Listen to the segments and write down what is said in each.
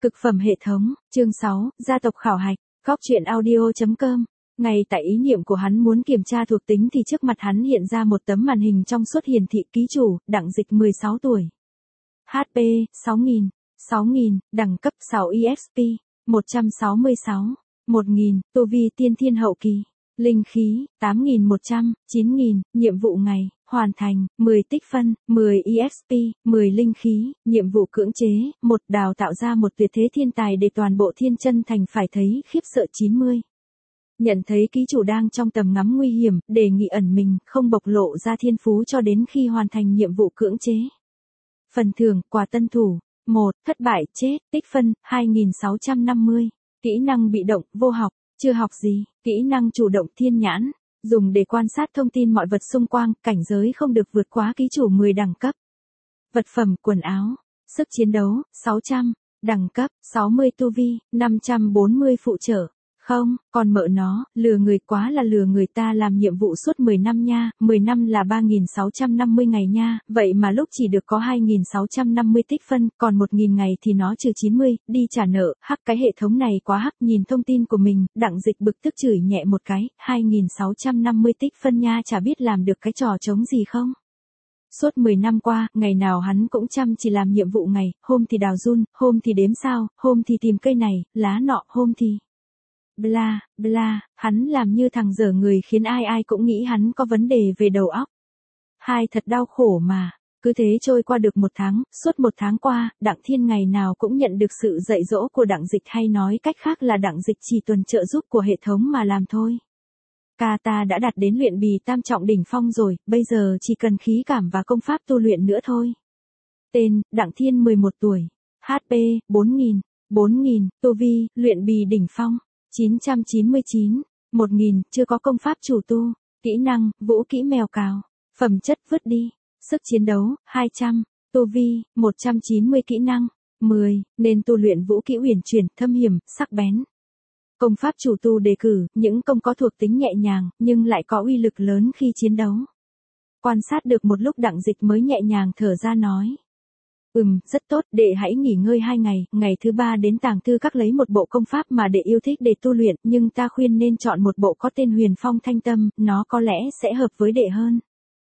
Cực phẩm hệ thống, chương 6, gia tộc khảo hạch, góc truyện audio.com. Ngay tại ý niệm của hắn muốn kiểm tra thuộc tính thì trước mặt hắn hiện ra một tấm màn hình trong suốt hiển thị ký chủ, Đặng Dịch 16 tuổi. HP, 6.000, đẳng cấp 6 EXP, 166, 1.000, tu vi tiên thiên hậu kỳ. Linh khí, 8.100, 9.000, nhiệm vụ ngày, hoàn thành, 10 tích phân, 10 EXP, 10 linh khí, nhiệm vụ cưỡng chế, một đào tạo ra một tuyệt thế thiên tài để toàn bộ Thiên Chân Thành phải thấy khiếp sợ 90. Nhận thấy ký chủ đang trong tầm ngắm nguy hiểm, đề nghị ẩn mình, không bộc lộ ra thiên phú cho đến khi hoàn thành nhiệm vụ cưỡng chế. Phần thưởng, quà tân thủ, 1, thất bại, chết, tích phân, 2.650, kỹ năng bị động, vô học. Chưa học gì, kỹ năng chủ động thiên nhãn, dùng để quan sát thông tin mọi vật xung quanh, cảnh giới không được vượt quá ký chủ 10 đẳng cấp. Vật phẩm, quần áo, sức chiến đấu, 600, đẳng cấp, 60 tu vi, 540 phụ trợ. Không, còn mợ nó, lừa người quá là lừa người ta làm nhiệm vụ suốt 10 năm nha, 10 năm là 3.650 ngày nha, vậy mà lúc chỉ được có 2.650 tích phân, còn 1.000 ngày thì nó trừ 90, đi trả nợ, hắc cái hệ thống này quá hắc, nhìn thông tin của mình, Đặng Dịch bực tức chửi nhẹ một cái, 2.650 tích phân nha, chả biết làm được cái trò trống gì không. Suốt 10 năm qua, ngày nào hắn cũng chăm chỉ làm nhiệm vụ ngày, hôm thì đào giun, hôm thì đếm sao, hôm thì tìm cây này, lá nọ, hôm thì... Bla, bla, hắn làm như thằng dở người khiến ai ai cũng nghĩ hắn có vấn đề về đầu óc. Hai thật đau khổ mà, cứ thế trôi qua được 1 tháng, suốt 1 tháng qua, Đặng Thiên ngày nào cũng nhận được sự dạy dỗ của Đặng Dịch, hay nói cách khác là Đặng Dịch chỉ tuần trợ giúp của hệ thống mà làm thôi. Ca ta đã đạt đến luyện bì tam trọng đỉnh phong rồi, bây giờ chỉ cần khí cảm và công pháp tu luyện nữa thôi. Tên, Đặng Thiên 11 tuổi, HP, 4.000, tu vi, luyện bì đỉnh phong. 999, 1.000, chưa có công pháp chủ tu, kỹ năng, vũ kỹ mèo cào, phẩm chất vứt đi, sức chiến đấu, 200, tu vi, 190 kỹ năng, 10, nên tu luyện vũ kỹ uyển chuyển, thâm hiểm, sắc bén. Công pháp chủ tu đề cử, những công có thuộc tính nhẹ nhàng, nhưng lại có uy lực lớn khi chiến đấu. Quan sát được một lúc Đặng Dịch mới nhẹ nhàng thở ra nói. Rất tốt, đệ hãy nghỉ ngơi 2 ngày, ngày thứ 3 đến Tàng Thư Các lấy một bộ công pháp mà đệ yêu thích để tu luyện, nhưng ta khuyên nên chọn một bộ có tên Huyền Phong Thanh Tâm, nó có lẽ sẽ hợp với đệ hơn.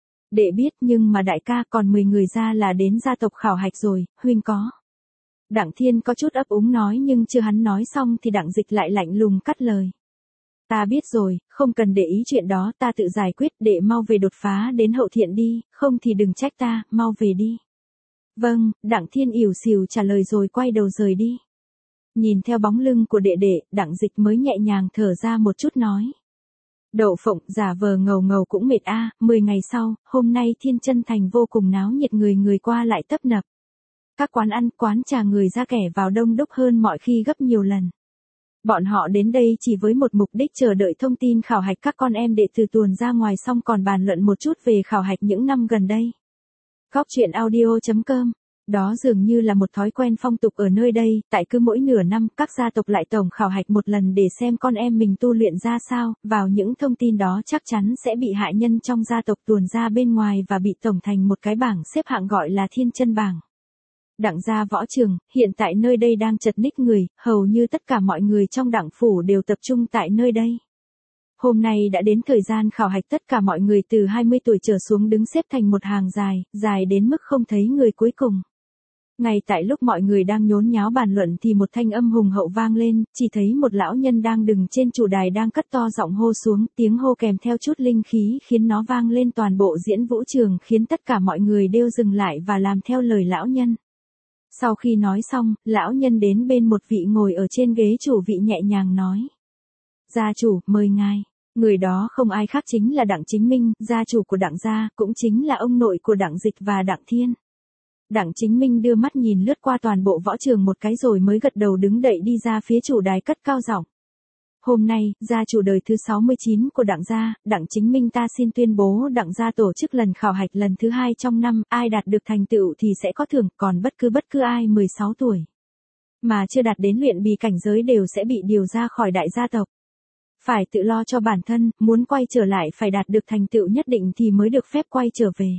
Đệ biết, nhưng mà đại ca, còn 10 người ra là đến gia tộc khảo hạch rồi, huynh có. Đặng Thiên có chút ấp úng nói, nhưng chưa hắn nói xong thì Đặng Dịch lại lạnh lùng cắt lời. Ta biết rồi, không cần để ý chuyện đó, ta tự giải quyết, đệ mau về đột phá đến hậu thiện đi, không thì đừng trách ta, mau về đi. Vâng, Đặng Thiên ỉu xìu trả lời rồi quay đầu rời đi. Nhìn theo bóng lưng của đệ đệ, Đặng Dịch mới nhẹ nhàng thở ra một chút nói. Đậu phộng, giả vờ ngầu ngầu cũng mệt a. 10 ngày sau, hôm nay Thiên Chân Thành vô cùng náo nhiệt, người qua lại tấp nập. Các quán ăn, quán trà người ra kẻ vào đông đúc hơn mọi khi gấp nhiều lần. Bọn họ đến đây chỉ với một mục đích, chờ đợi thông tin khảo hạch các con em đệ tử tuồn ra ngoài, xong còn bàn luận một chút về khảo hạch những năm gần đây. Góc truyện audio.com. Đó dường như là một thói quen phong tục ở nơi đây, tại cứ mỗi nửa năm, các gia tộc lại tổng khảo hạch một lần để xem con em mình tu luyện ra sao, vào những thông tin đó chắc chắn sẽ bị hại nhân trong gia tộc tuồn ra bên ngoài và bị tổng thành một cái bảng xếp hạng gọi là Thiên Chân bảng. Đặng gia võ trường, hiện tại nơi đây đang chật ních người, hầu như tất cả mọi người trong Đặng phủ đều tập trung tại nơi đây. Hôm nay đã đến thời gian khảo hạch, tất cả mọi người từ 20 tuổi trở xuống đứng xếp thành một hàng dài đến mức không thấy người cuối cùng. Ngay tại lúc mọi người đang nhốn nháo bàn luận thì một thanh âm hùng hậu vang lên, chỉ thấy một lão nhân đang đứng trên chủ đài đang cất to giọng hô xuống, tiếng hô kèm theo chút linh khí khiến nó vang lên toàn bộ diễn vũ trường, khiến tất cả mọi người đều dừng lại và làm theo lời lão nhân. Sau khi nói xong, lão nhân đến bên một vị ngồi ở trên ghế chủ vị nhẹ nhàng nói. Gia chủ, mời ngài. Người đó không ai khác chính là Đặng Chính Minh, gia chủ của Đặng gia, cũng chính là ông nội của Đặng Dịch và Đặng Thiên. Đặng Chính Minh đưa mắt nhìn lướt qua toàn bộ võ trường một cái rồi mới gật đầu đứng dậy đi ra phía chủ đài cất cao giọng. Hôm nay, gia chủ đời thứ 69 của Đặng gia, Đặng Chính Minh ta xin tuyên bố Đặng gia tổ chức lần khảo hạch lần thứ 2 trong năm, ai đạt được thành tựu thì sẽ có thưởng, còn bất cứ ai 16 tuổi mà chưa đạt đến luyện bì cảnh giới đều sẽ bị điều ra khỏi đại gia tộc. Phải tự lo cho bản thân, muốn quay trở lại phải đạt được thành tựu nhất định thì mới được phép quay trở về.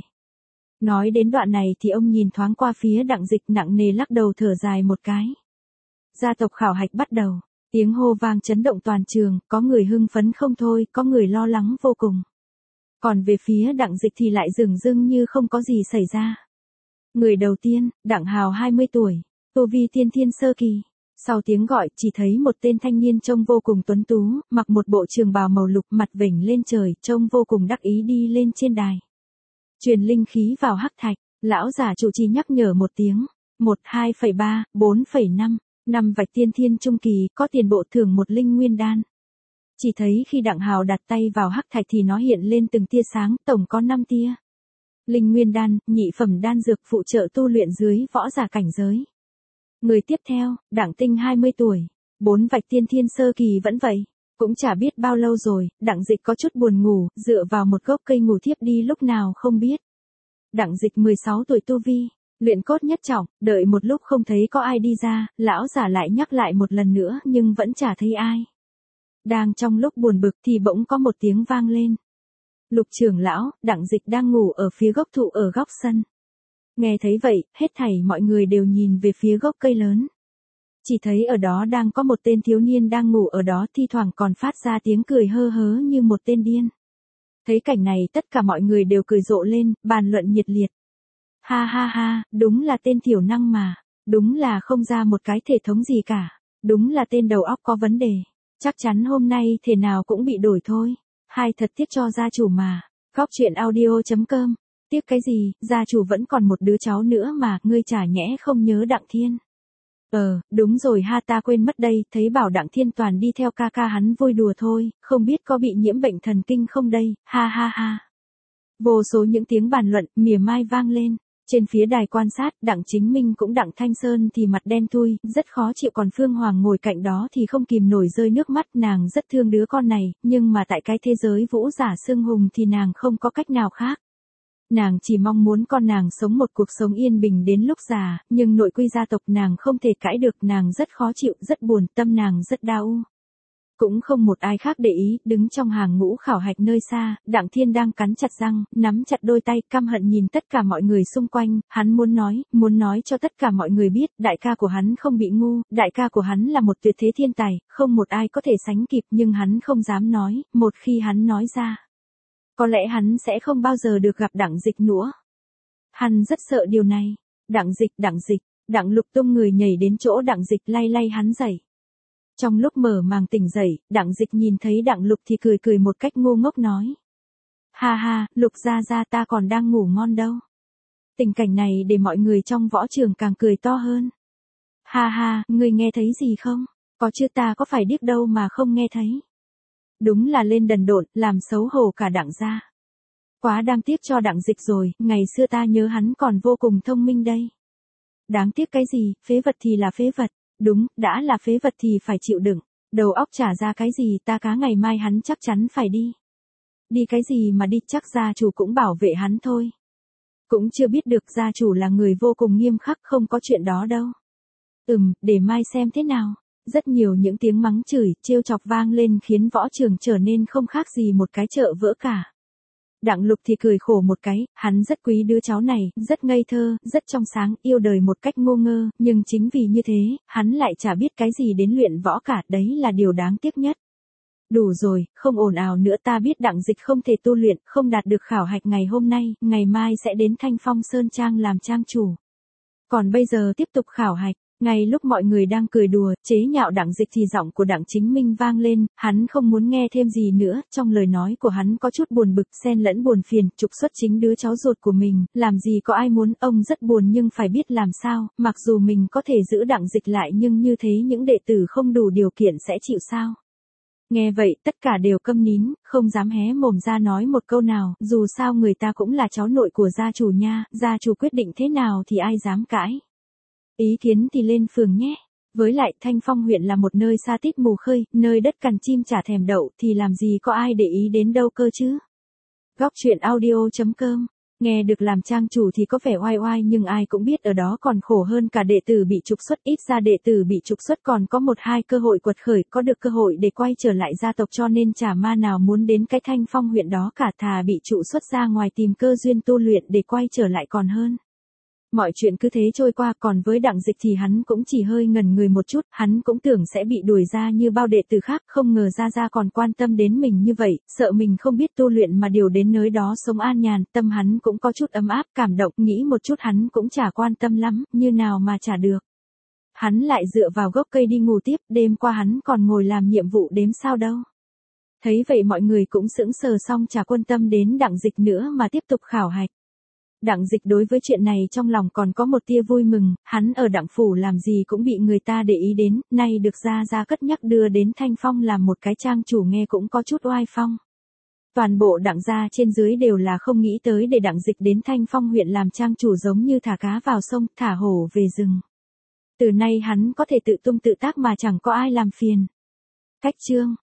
Nói đến đoạn này thì ông nhìn thoáng qua phía Đặng Dịch, nặng nề lắc đầu thở dài một cái. Gia tộc khảo hạch bắt đầu. Tiếng hô vang chấn động toàn trường, có người hưng phấn không thôi, có người lo lắng vô cùng. Còn về phía Đặng Dịch thì lại dửng dưng như không có gì xảy ra. Người đầu tiên, Đặng Hào 20 tuổi, tu vi tiên thiên sơ kỳ. Sau tiếng gọi, chỉ thấy một tên thanh niên trông vô cùng tuấn tú, mặc một bộ trường bào màu lục, mặt vểnh lên trời, trông vô cùng đắc ý đi lên trên đài. Truyền linh khí vào hắc thạch, lão giả trụ trì nhắc nhở một tiếng. 12,3, 4,5, 5 vạch tiên thiên trung kỳ, có tiền bộ thưởng một linh nguyên đan. Chỉ thấy khi Đặng Hào đặt tay vào hắc thạch thì nó hiện lên từng tia sáng, tổng có 5 tia. Linh nguyên đan, nhị phẩm đan dược phụ trợ tu luyện dưới võ giả cảnh giới. Người tiếp theo, Đặng Tinh 20 tuổi, 4 vạch tiên thiên sơ kỳ vẫn vậy. Cũng chả biết bao lâu rồi, Đặng Dịch có chút buồn ngủ, dựa vào một gốc cây ngủ thiếp đi lúc nào không biết. Đặng Dịch 16 tuổi tu vi, luyện cốt nhất trọng, đợi một lúc không thấy có ai đi ra, lão giả lại nhắc lại một lần nữa nhưng vẫn chả thấy ai. Đang trong lúc buồn bực thì bỗng có một tiếng vang lên. Lục trưởng lão, Đặng Dịch đang ngủ ở phía gốc thụ ở góc sân. Nghe thấy vậy, hết thảy mọi người đều nhìn về phía gốc cây lớn. Chỉ thấy ở đó đang có một tên thiếu niên đang ngủ ở đó, thi thoảng còn phát ra tiếng cười hơ hớ như một tên điên. Thấy cảnh này tất cả mọi người đều cười rộ lên, bàn luận nhiệt liệt. Ha ha ha, đúng là tên thiểu năng mà, đúng là không ra một cái thể thống gì cả, đúng là tên đầu óc có vấn đề, chắc chắn hôm nay thể nào cũng bị đổi thôi. Hai thật tiếc cho gia chủ mà. Góc chuyện audio.com. Tiếc cái gì, gia chủ vẫn còn một đứa cháu nữa mà, ngươi chả nhẽ không nhớ Đặng Thiên. Đúng rồi ha, ta quên mất đây, thấy bảo Đặng Thiên toàn đi theo ca ca hắn vui đùa thôi, không biết có bị nhiễm bệnh thần kinh không đây, ha ha ha. Vô số những tiếng bàn luận, mỉa mai vang lên. Trên phía đài quan sát, Đặng Chính Minh cũng Đặng Thanh Sơn thì mặt đen thui, rất khó chịu, còn Phương Hoàng ngồi cạnh đó thì không kìm nổi rơi nước mắt, nàng rất thương đứa con này, nhưng mà tại cái thế giới vũ giả xương hùng thì nàng không có cách nào khác. Nàng chỉ mong muốn con nàng sống một cuộc sống yên bình đến lúc già, nhưng nội quy gia tộc nàng không thể cãi được, nàng rất khó chịu, rất buồn, tâm nàng rất đau. Cũng không một ai khác để ý, đứng trong hàng ngũ khảo hạch nơi xa, Đặng Thiên đang cắn chặt răng, nắm chặt đôi tay, căm hận nhìn tất cả mọi người xung quanh, hắn muốn nói cho tất cả mọi người biết, đại ca của hắn không bị ngu, đại ca của hắn là một tuyệt thế thiên tài, không một ai có thể sánh kịp, nhưng hắn không dám nói, một khi hắn nói ra, có lẽ hắn sẽ không bao giờ được gặp Đặng Dịch nữa. Hắn rất sợ điều này. Đặng Dịch, Đặng Lục tung người nhảy đến chỗ Đặng Dịch, lay lay hắn dậy. Trong lúc mở màng tỉnh dậy, Đặng Dịch nhìn thấy Đặng Lục thì cười một cách ngu ngốc nói. Ha ha, Lục gia ta còn đang ngủ ngon đâu. Tình cảnh này để mọi người trong võ trường càng cười to hơn. Ha ha, ngươi nghe thấy gì không? Có chứ, ta có phải điếc đâu mà không nghe thấy. Đúng là lên đần độn, làm xấu hổ cả Đặng gia. Quá đáng tiếc cho Đặng Dịch rồi, ngày xưa ta nhớ hắn còn vô cùng thông minh đây. Đáng tiếc cái gì, phế vật thì là phế vật. Đúng, đã là phế vật thì phải chịu đựng. Đầu óc trả ra cái gì, ta cá ngày mai hắn chắc chắn phải đi. Đi cái gì mà đi, chắc gia chủ cũng bảo vệ hắn thôi. Cũng chưa biết được, gia chủ là người vô cùng nghiêm khắc, không có chuyện đó đâu. Để mai xem thế nào. Rất nhiều những tiếng mắng chửi, trêu chọc vang lên khiến võ trường trở nên không khác gì một cái chợ vỡ cả. Đặng Lục thì cười khổ một cái, hắn rất quý đứa cháu này, rất ngây thơ, rất trong sáng, yêu đời một cách ngô ngơ, nhưng chính vì như thế, hắn lại chả biết cái gì đến luyện võ cả, đấy là điều đáng tiếc nhất. Đủ rồi, không ồn ào nữa, ta biết Đặng Dịch không thể tu luyện, không đạt được khảo hạch ngày hôm nay, ngày mai sẽ đến Thanh Phong Sơn Trang làm trang chủ. Còn bây giờ tiếp tục khảo hạch. Ngay lúc mọi người đang cười đùa, chế nhạo Đặng Dịch thì giọng của Đặng Chính Minh vang lên, hắn không muốn nghe thêm gì nữa, trong lời nói của hắn có chút buồn bực, xen lẫn buồn phiền, trục xuất chính đứa cháu ruột của mình, làm gì có ai muốn, ông rất buồn nhưng phải biết làm sao, mặc dù mình có thể giữ Đặng Dịch lại nhưng như thế những đệ tử không đủ điều kiện sẽ chịu sao. Nghe vậy, tất cả đều câm nín, không dám hé mồm ra nói một câu nào, dù sao người ta cũng là cháu nội của gia chủ nha, gia chủ quyết định thế nào thì ai dám cãi. Ý kiến thì lên phường nhé. Với lại Thanh Phong huyện là một nơi xa tít mù khơi, nơi đất cằn chim chả thèm đậu thì làm gì có ai để ý đến đâu cơ chứ. Góc chuyện audio.com. Nghe được làm trang chủ thì có vẻ oai oai nhưng ai cũng biết ở đó còn khổ hơn cả đệ tử bị trục xuất, ít ra đệ tử bị trục xuất còn có 1-2 cơ hội quật khởi, có được cơ hội để quay trở lại gia tộc, cho nên chả ma nào muốn đến cái Thanh Phong huyện đó cả, thà bị trụ xuất ra ngoài tìm cơ duyên tu luyện để quay trở lại còn hơn. Mọi chuyện cứ thế trôi qua, còn với Đặng Dịch thì hắn cũng chỉ hơi ngẩn người một chút, hắn cũng tưởng sẽ bị đuổi ra như bao đệ tử khác, không ngờ Gia còn quan tâm đến mình như vậy, sợ mình không biết tu luyện mà điều đến nơi đó sống an nhàn, tâm hắn cũng có chút ấm áp, cảm động, nghĩ một chút hắn cũng chả quan tâm lắm, như nào mà chả được. Hắn lại dựa vào gốc cây đi ngủ tiếp, đêm qua hắn còn ngồi làm nhiệm vụ đếm sao đâu. Thấy vậy mọi người cũng sững sờ, xong chả quan tâm đến Đặng Dịch nữa mà tiếp tục khảo hạch. Đặng Dịch đối với chuyện này trong lòng còn có một tia vui mừng, hắn ở Đặng phủ làm gì cũng bị người ta để ý đến, nay được Gia cất nhắc đưa đến Thanh Phong làm một cái trang chủ nghe cũng có chút oai phong. Toàn bộ Đặng gia trên dưới đều là không nghĩ tới để Đặng Dịch đến Thanh Phong huyện làm trang chủ, giống như thả cá vào sông, thả hổ về rừng. Từ nay hắn có thể tự tung tự tác mà chẳng có ai làm phiền. Cách chương